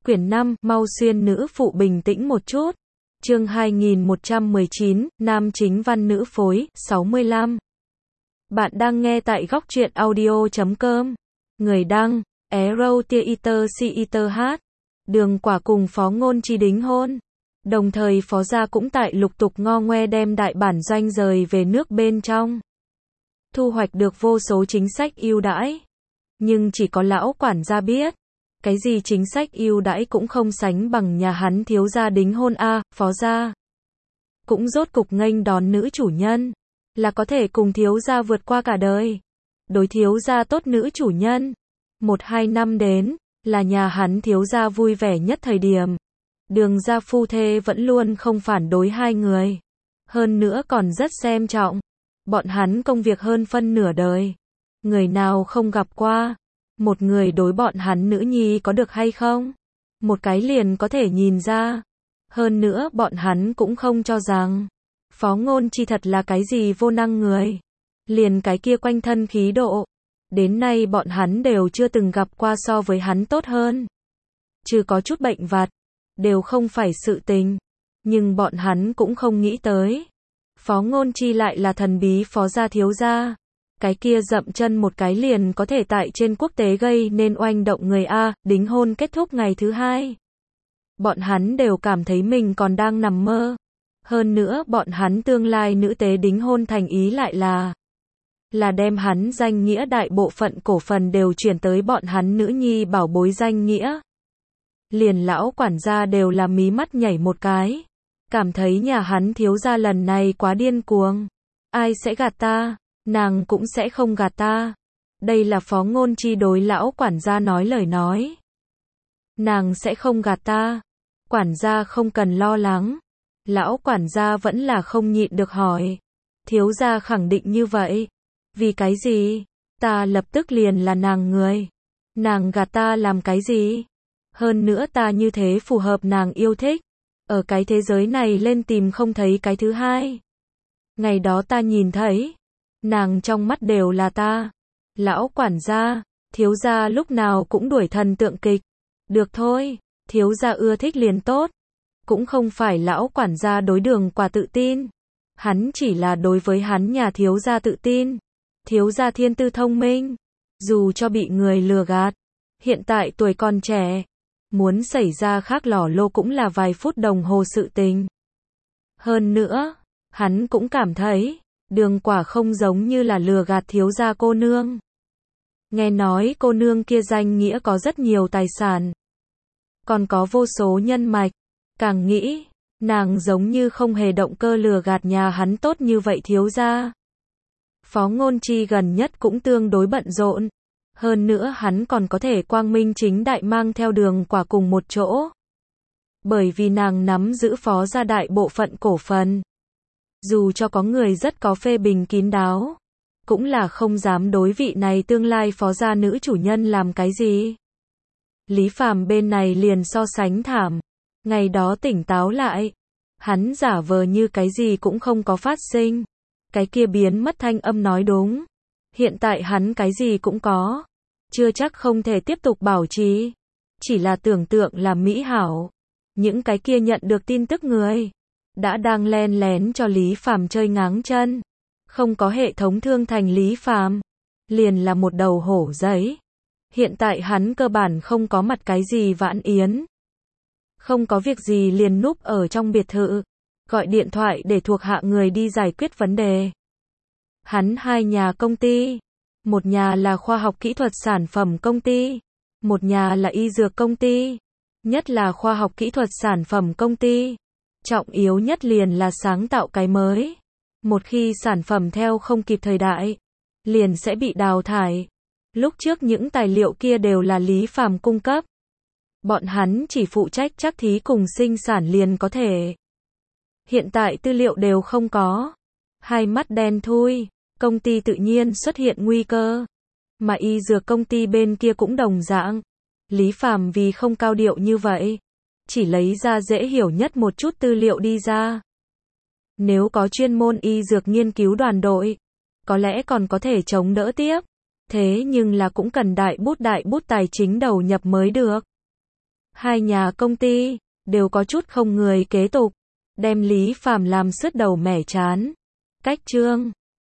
Quyển 5, mau xuyên nữ phụ bình tĩnh một chút. Chương 2119, nam chính văn nữ phối, 65. Bạn đang nghe tại góc truyện audio.com. Người đăng, Ero tia iter si iter hát. Đường Quả cùng Phó Ngôn Chi đính hôn. Đồng thời Phó Gia cũng tại lục tục ngo ngoe đem đại bản doanh rời về nước bên trong. Thu hoạch được vô số chính sách ưu đãi. Nhưng chỉ có lão quản gia biết. Cái gì chính sách ưu đãi cũng không sánh bằng nhà hắn thiếu gia đính hôn a, Phó Gia. Cũng rốt cục nghênh đón nữ chủ nhân. Là có thể cùng thiếu gia vượt qua cả đời. Đối thiếu gia tốt nữ chủ nhân. 1-2 năm đến, là nhà hắn thiếu gia vui vẻ nhất thời điểm. Đường gia phu thê vẫn luôn không phản đối hai người. Hơn nữa còn rất xem trọng. Bọn hắn công việc hơn phân nửa đời. Người nào không gặp qua. Một người đối bọn hắn nữ nhi có được hay không? Một cái liền có thể nhìn ra. Hơn nữa bọn hắn cũng không cho rằng Phó Ngôn Chi thật là cái gì vô năng người. Liền cái kia quanh thân khí độ. Đến nay bọn hắn đều chưa từng gặp qua so với hắn tốt hơn. Trừ có chút bệnh vặt. Đều không phải sự tình. Nhưng bọn hắn cũng không nghĩ tới. Phó Ngôn Chi lại là thần bí Phó Gia thiếu gia. Cái kia dậm chân một cái liền có thể tại trên quốc tế gây nên oanh động người A, đính hôn kết thúc ngày thứ 2. Bọn hắn đều cảm thấy mình còn đang nằm mơ. Hơn nữa bọn hắn tương lai nữ tế đính hôn thành ý lại là đem hắn danh nghĩa đại bộ phận cổ phần đều chuyển tới bọn hắn nữ nhi bảo bối danh nghĩa. Liền lão quản gia đều là mí mắt nhảy một cái. Cảm thấy nhà hắn thiếu gia lần này quá điên cuồng. Ai sẽ gạt ta? Nàng cũng sẽ không gạt ta. Đây là Phó Ngôn Chi đối lão quản gia nói lời nói. Nàng sẽ không gạt ta. Quản gia không cần lo lắng. Lão quản gia vẫn là không nhịn được hỏi. Thiếu gia khẳng định như vậy. Vì cái gì? Ta lập tức liền là nàng người. Nàng gạt ta làm cái gì? Hơn nữa ta như thế phù hợp nàng yêu thích. Ở cái thế giới này lên tìm không thấy cái thứ hai. Ngày đó ta nhìn thấy. Nàng trong mắt đều là ta. Lão quản gia, thiếu gia lúc nào cũng đuổi thần tượng kịch. Được thôi, thiếu gia ưa thích liền tốt. Cũng không phải lão quản gia đối Đường Quả tự tin. Hắn chỉ là đối với hắn nhà thiếu gia tự tin. Thiếu gia thiên tư thông minh. Dù cho bị người lừa gạt. Hiện tại tuổi còn trẻ. Muốn xảy ra khác lỏ lô cũng là vài phút đồng hồ sự tình. Hơn nữa, hắn cũng cảm thấy Đường Quả không giống như là lừa gạt thiếu gia cô nương. Nghe nói cô nương kia danh nghĩa có rất nhiều tài sản. Còn có vô số nhân mạch. Càng nghĩ, nàng giống như không hề động cơ lừa gạt nhà hắn tốt như vậy thiếu gia. Phó Ngôn Chi gần nhất cũng tương đối bận rộn. Hơn nữa hắn còn có thể quang minh chính đại mang theo Đường Quả cùng một chỗ. Bởi vì nàng nắm giữ Phó Gia đại bộ phận cổ phần. Dù cho có người rất có phê bình kín đáo, cũng là không dám đối vị này tương lai Phó Gia nữ chủ nhân làm cái gì. Lý Phàm bên này liền so sánh thảm. Ngày đó tỉnh táo lại. Hắn giả vờ như cái gì cũng không có phát sinh. Cái kia biến mất thanh âm nói đúng. Hiện tại hắn cái gì cũng có. Chưa chắc không thể tiếp tục bảo trì. Chỉ là tưởng tượng là mỹ hảo. Những cái kia nhận được tin tức người đã đang len lén cho Lý Phàm chơi ngáng chân. Không có hệ thống thương thành Lý Phàm. Liền là một đầu hổ giấy. Hiện tại hắn cơ bản không có mặt cái gì vãn yến. Không có việc gì liền núp ở trong biệt thự. Gọi điện thoại để thuộc hạ người đi giải quyết vấn đề. Hắn 2 nhà công ty. Một nhà là khoa học kỹ thuật sản phẩm công ty. Một nhà là y dược công ty. Nhất là khoa học kỹ thuật sản phẩm công ty. Trọng yếu nhất liền là sáng tạo cái mới. Một khi sản phẩm theo không kịp thời đại, liền sẽ bị đào thải. Lúc trước những tài liệu kia đều là Lý Phàm cung cấp. Bọn hắn chỉ phụ trách trắc thí cùng sinh sản liền có thể. Hiện tại tư liệu đều không có. Hai mắt đen thui, công ty tự nhiên xuất hiện nguy cơ. Mà y dược công ty bên kia cũng đồng dạng. Lý Phàm vì không cao điệu như vậy, chỉ lấy ra dễ hiểu nhất một chút tư liệu đi ra. Nếu có chuyên môn y dược nghiên cứu đoàn đội, có lẽ còn có thể chống đỡ tiếp. Thế nhưng là cũng cần đại bút tài chính đầu nhập mới được. Hai nhà công ty đều có chút không người kế tục, đem Lý Phàm làm sứt đầu mẻ chán. Cách chương